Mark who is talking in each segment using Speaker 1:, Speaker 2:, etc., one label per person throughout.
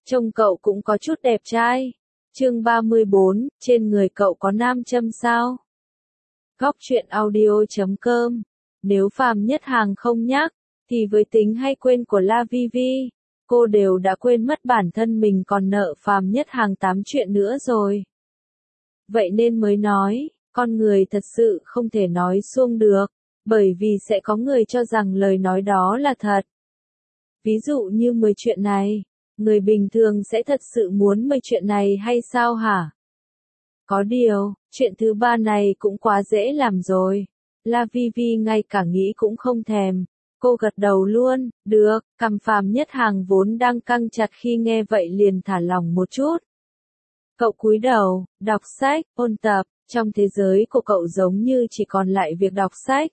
Speaker 1: Trông cậu cũng có chút đẹp trai. Chương 34, trên người cậu có nam châm sao? Góc truyện audio.com. Nếu Phạm Nhất Hàng không nhắc, thì với tính hay quên của La Vi Vi, cô đều đã quên mất bản thân mình còn nợ Phạm Nhất Hàng 8 chuyện nữa rồi. Vậy nên mới nói, con người thật sự không thể nói suông được, bởi vì sẽ có người cho rằng lời nói đó là thật. Ví dụ như 10 chuyện này, người bình thường sẽ thật sự muốn 10 chuyện này hay sao hả? Có điều, chuyện thứ 3 này cũng quá dễ làm rồi. La Vi Vi ngay cả nghĩ cũng không thèm. Cô gật đầu luôn, được, cằm Phạm Nhất Hàng vốn đang căng chặt khi nghe vậy liền thả lỏng một chút. Cậu cúi đầu, đọc sách, ôn tập, trong thế giới của cậu giống như chỉ còn lại việc đọc sách.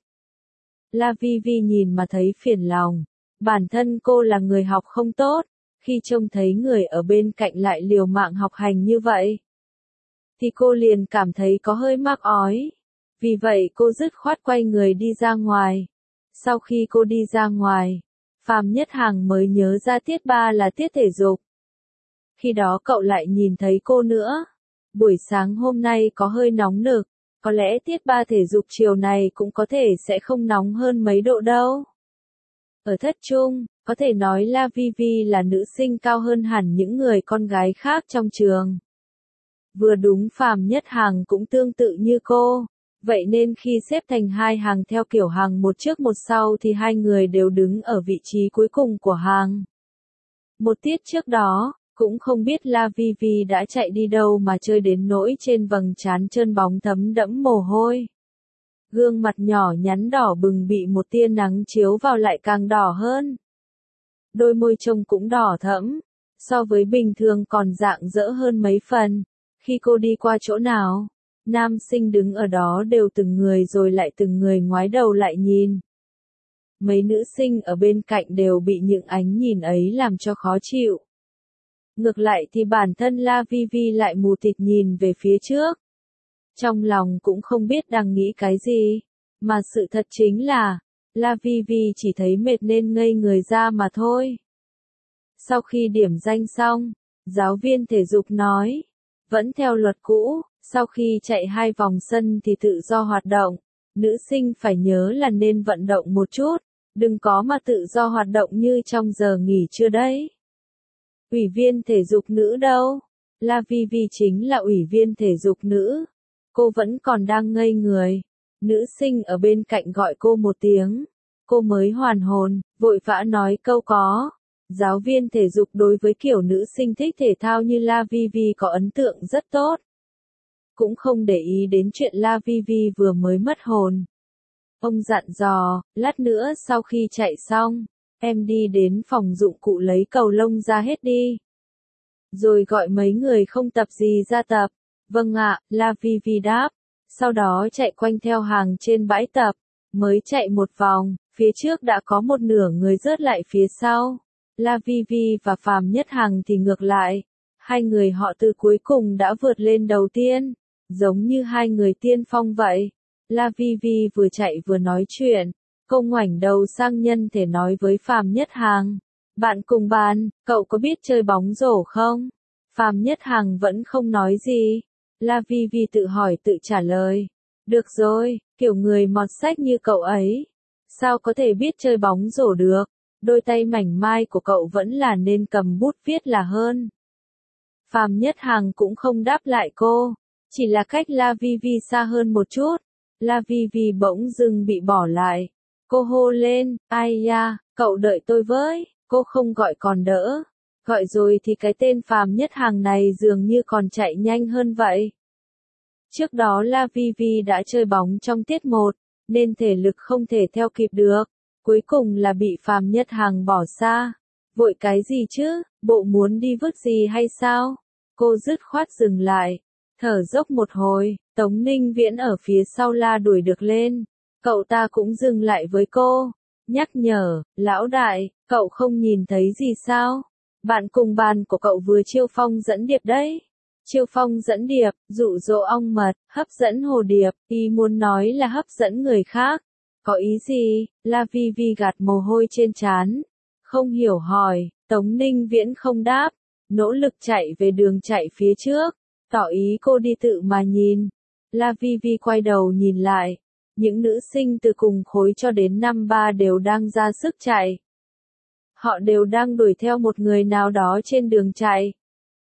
Speaker 1: La Vi Vi nhìn mà thấy phiền lòng. Bản thân cô là người học không tốt, khi trông thấy người ở bên cạnh lại liều mạng học hành như vậy, thì cô liền cảm thấy có hơi mắc ói. Vì vậy cô dứt khoát quay người đi ra ngoài. Sau khi cô đi ra ngoài, Phạm Nhất Hàng mới nhớ ra tiết 3 là tiết thể dục. Khi đó cậu lại nhìn thấy cô nữa. Buổi sáng hôm nay có hơi nóng nực, có lẽ tiết 3 thể dục chiều này cũng có thể sẽ không nóng hơn mấy độ đâu. Ở thất trung, có thể nói La Vi Vi là nữ sinh cao hơn hẳn những người con gái khác trong trường. Vừa đúng Phạm Nhất Hàng cũng tương tự như cô, vậy nên khi xếp thành hai hàng theo kiểu hàng một trước một sau thì hai người đều đứng ở vị trí cuối cùng của hàng. Một tiết trước đó, cũng không biết La Vi Vi đã chạy đi đâu mà chơi đến nỗi trên vầng trán trơn bóng thấm đẫm mồ hôi. Gương mặt nhỏ nhắn đỏ bừng bị một tia nắng chiếu vào lại càng đỏ hơn. Đôi môi trông cũng đỏ thẫm, so với bình thường còn rạng rỡ hơn mấy phần. Khi cô đi qua chỗ nào, nam sinh đứng ở đó đều từng người rồi lại từng người ngoái đầu lại nhìn. Mấy nữ sinh ở bên cạnh đều bị những ánh nhìn ấy làm cho khó chịu. Ngược lại thì bản thân La Vi Vi lại mù tịt nhìn về phía trước. Trong lòng cũng không biết đang nghĩ cái gì, mà sự thật chính là, La Vi Vi chỉ thấy mệt nên ngây người ra mà thôi. Sau khi điểm danh xong, giáo viên thể dục nói, vẫn theo luật cũ, sau khi chạy 2 vòng sân thì tự do hoạt động, nữ sinh phải nhớ là nên vận động một chút, đừng có mà tự do hoạt động như trong giờ nghỉ trưa đấy. Ủy viên thể dục nữ đâu? La Vi Vi chính là ủy viên thể dục nữ. Cô vẫn còn đang ngây người. Nữ sinh ở bên cạnh gọi cô một tiếng. Cô mới hoàn hồn, vội vã nói câu có. Giáo viên thể dục đối với kiểu nữ sinh thích thể thao như La Vi Vi có ấn tượng rất tốt. Cũng không để ý đến chuyện La Vi Vi vừa mới mất hồn. Ông dặn dò, lát nữa sau khi chạy xong, em đi đến phòng dụng cụ lấy cầu lông ra hết đi. Rồi gọi mấy người không tập gì ra tập. Vâng ạ, La Vi Vi đáp. Sau đó chạy quanh theo hàng trên bãi tập. Mới chạy một vòng, phía trước đã có một nửa người rớt lại phía sau. La Vi Vi và Phạm Nhất Hàng thì ngược lại. Hai người họ từ cuối cùng đã vượt lên đầu tiên. Giống như hai người tiên phong vậy. La Vi Vi vừa chạy vừa nói chuyện. Cô ngoảnh đầu sang nhân thể nói với Phạm Nhất Hàng. Bạn cùng bàn, cậu có biết chơi bóng rổ không? Phạm Nhất Hàng vẫn không nói gì. La Vi Vi tự hỏi tự trả lời. Được rồi, kiểu người mọt sách như cậu ấy. Sao có thể biết chơi bóng rổ được? Đôi tay mảnh mai của cậu vẫn là nên cầm bút viết là hơn. Phạm Nhất Hàng cũng không đáp lại cô. Chỉ là cách La Vi Vi xa hơn một chút. La Vi Vi bỗng dưng bị bỏ lại. Cô hô lên, ai da, cậu đợi tôi với. Cô không gọi còn đỡ. Gọi rồi thì cái tên Phạm Nhất Hàng này dường như còn chạy nhanh hơn vậy. Trước đó La Vi Vi đã chơi bóng trong tiết 1, nên thể lực không thể theo kịp được. Cuối cùng là bị Phạm Nhất Hàng bỏ xa. Vội cái gì chứ, bộ muốn đi vứt gì hay sao? Cô dứt khoát dừng lại. Thở dốc một hồi, Tống Ninh Viễn ở phía sau la đuổi được lên. Cậu ta cũng dừng lại với cô. Nhắc nhở, lão đại, cậu không nhìn thấy gì sao? Bạn cùng bàn của cậu vừa chiêu phong dẫn điệp đấy. Chiêu phong dẫn điệp, dụ dỗ ong mật, hấp dẫn hồ điệp, ý muốn nói là hấp dẫn người khác. Có ý gì? La Vi Vi gạt mồ hôi trên trán. Không hiểu hỏi, Tống Ninh Viễn không đáp. nỗ lực chạy về đường chạy phía trước, tỏ ý cô đi tự mà nhìn. La Vi Vi quay đầu nhìn lại, những nữ sinh từ cùng khối cho đến năm ba đều đang ra sức chạy. Họ đều đang đuổi theo một người nào đó trên đường chạy.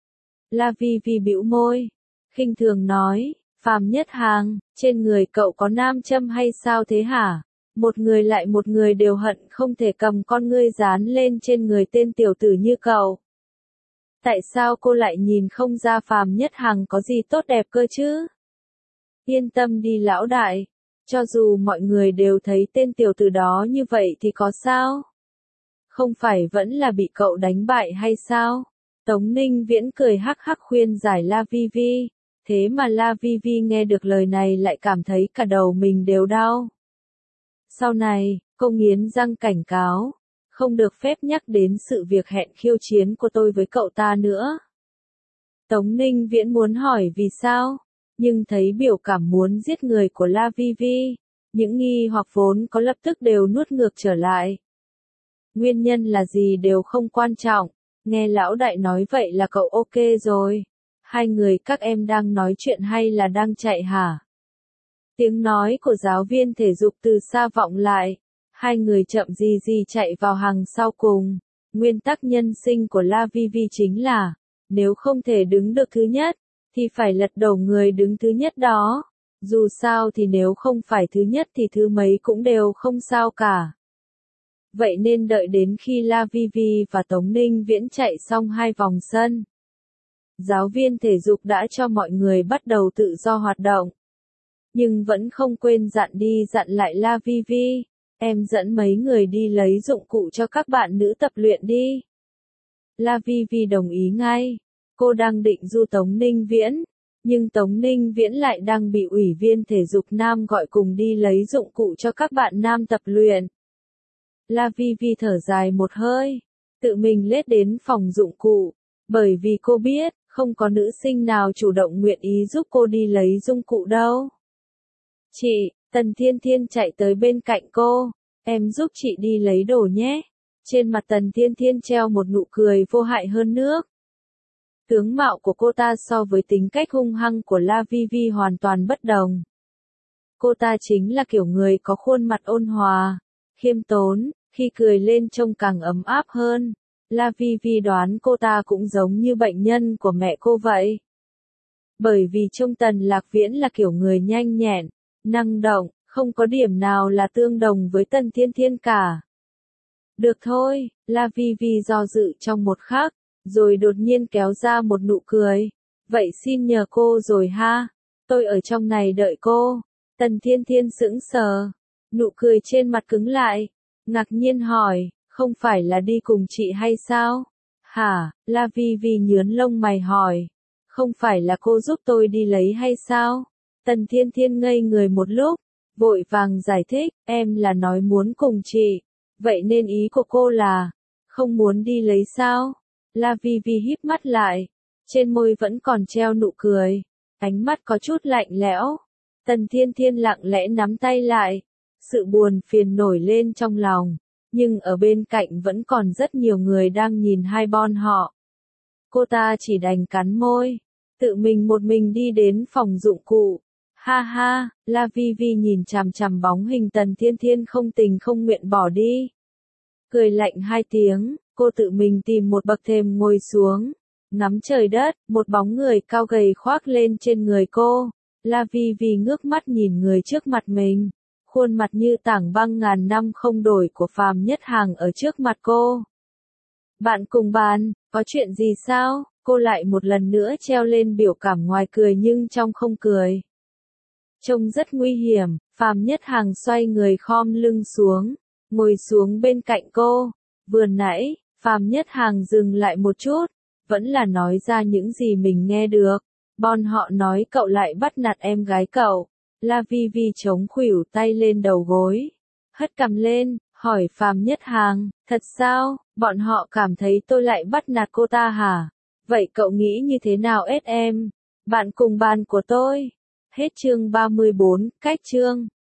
Speaker 1: La Vi Vi bĩu môi, khinh thường nói, Phàm Nhất Hàng, trên người cậu có nam châm hay sao thế hả? Một người lại một người đều hận không thể cầm con ngươi dán lên trên người tên tiểu tử như cậu. Tại sao cô lại nhìn không ra Phàm Nhất Hằng có gì tốt đẹp cơ chứ? Yên tâm đi lão đại, cho dù mọi người đều thấy tên tiểu tử đó như vậy thì có sao? Không phải vẫn là bị cậu đánh bại hay sao? Tống Ninh Viễn cười hắc hắc khuyên giải La Vi Vi, thế mà La Vi Vi nghe được lời này lại cảm thấy cả đầu mình đều đau. Sau này, cô nghiến răng cảnh cáo, không được phép nhắc đến sự việc hẹn khiêu chiến của tôi với cậu ta nữa. Tống Ninh Viễn muốn hỏi vì sao, nhưng thấy biểu cảm muốn giết người của La Vi Vi, những nghi hoặc vốn có lập tức đều nuốt ngược trở lại. Nguyên nhân là gì đều không quan trọng, nghe lão đại nói vậy là cậu ok rồi. Hai người các em đang nói chuyện hay là đang chạy hả? Tiếng nói của giáo viên thể dục từ xa vọng lại. Hai người chậm gì gì chạy vào hàng sau cùng. Nguyên tắc nhân sinh của La Vi Vi chính là, nếu không thể đứng được thứ nhất, thì phải lật đổ người đứng thứ nhất đó. Dù sao thì nếu không phải thứ nhất thì thứ mấy cũng đều không sao cả. Vậy nên đợi đến khi La Vi Vi và Tống Ninh Viễn chạy xong 2 vòng sân, giáo viên thể dục đã cho mọi người bắt đầu tự do hoạt động. Nhưng vẫn không quên dặn lại La Vi Vi, em dẫn mấy người đi lấy dụng cụ cho các bạn nữ tập luyện đi. La Vi Vi đồng ý ngay, cô đang định du Tống Ninh Viễn, nhưng Tống Ninh Viễn lại đang bị ủy viên thể dục nam gọi cùng đi lấy dụng cụ cho các bạn nam tập luyện. La Vi Vi thở dài một hơi, tự mình lết đến phòng dụng cụ, bởi vì cô biết, không có nữ sinh nào chủ động nguyện ý giúp cô đi lấy dụng cụ đâu. Chị, Tần Thiên Thiên chạy tới bên cạnh cô, em giúp chị đi lấy đồ nhé. Trên mặt Tần Thiên Thiên treo một nụ cười vô hại hơn nước. Tướng mạo của cô ta so với tính cách hung hăng của La Vi Vi hoàn toàn bất đồng. Cô ta chính là kiểu người có khuôn mặt ôn hòa, khiêm tốn, khi cười lên trông càng ấm áp hơn. La Vi Vi đoán cô ta cũng giống như bệnh nhân của mẹ cô vậy. Bởi vì trông Tần Lạc Viễn là kiểu người nhanh nhẹn, năng động, không có điểm nào là tương đồng với Tần Thiên Thiên cả. Được thôi, La Vi Vi do dự trong một khắc, rồi đột nhiên kéo ra một nụ cười. Vậy xin nhờ cô rồi ha, tôi ở trong này đợi cô. Tần Thiên Thiên sững sờ, nụ cười trên mặt cứng lại, ngạc nhiên hỏi, không phải là đi cùng chị hay sao? Hả? La Vi Vi nhướng lông mày hỏi, không phải là cô giúp tôi đi lấy hay sao? Tần Thiên Thiên ngây người một lúc, vội vàng giải thích, em là nói muốn cùng chị, vậy nên ý của cô là, không muốn đi lấy sao? La Vi Vi híp mắt lại, trên môi vẫn còn treo nụ cười, ánh mắt có chút lạnh lẽo. Tần Thiên Thiên lặng lẽ nắm tay lại, sự buồn phiền nổi lên trong lòng, nhưng ở bên cạnh vẫn còn rất nhiều người đang nhìn hai bọn họ. Cô ta chỉ đành cắn môi, tự mình một mình đi đến phòng dụng cụ. Ha ha, La Vi Vi nhìn chằm chằm bóng hình Tần Thiên Thiên không tình không nguyện bỏ đi. Cười lạnh 2 tiếng, cô tự mình tìm một bậc thềm ngồi xuống, ngắm trời đất, một bóng người cao gầy khoác lên trên người cô. La Vi Vi ngước mắt nhìn người trước mặt mình, khuôn mặt như tảng băng ngàn năm không đổi của Phàm Nhất Hàng ở trước mặt cô. Bạn cùng bàn, có chuyện gì sao? Cô lại một lần nữa treo lên biểu cảm ngoài cười nhưng trong không cười. Trông rất nguy hiểm, Phàm Nhất Hàng xoay người khom lưng xuống, ngồi xuống bên cạnh cô. Vừa nãy, Phàm Nhất Hàng dừng lại một chút, vẫn là nói ra những gì mình nghe được. Bọn họ nói cậu lại bắt nạt em gái cậu. La Vi Vi chống khuỷu tay lên đầu gối, hất cằm lên, hỏi Phàm Nhất Hàng, thật sao, bọn họ cảm thấy tôi lại bắt nạt cô ta hả? Vậy cậu nghĩ như thế nào em? Bạn cùng bàn của tôi. Hết chương 34, cách chương.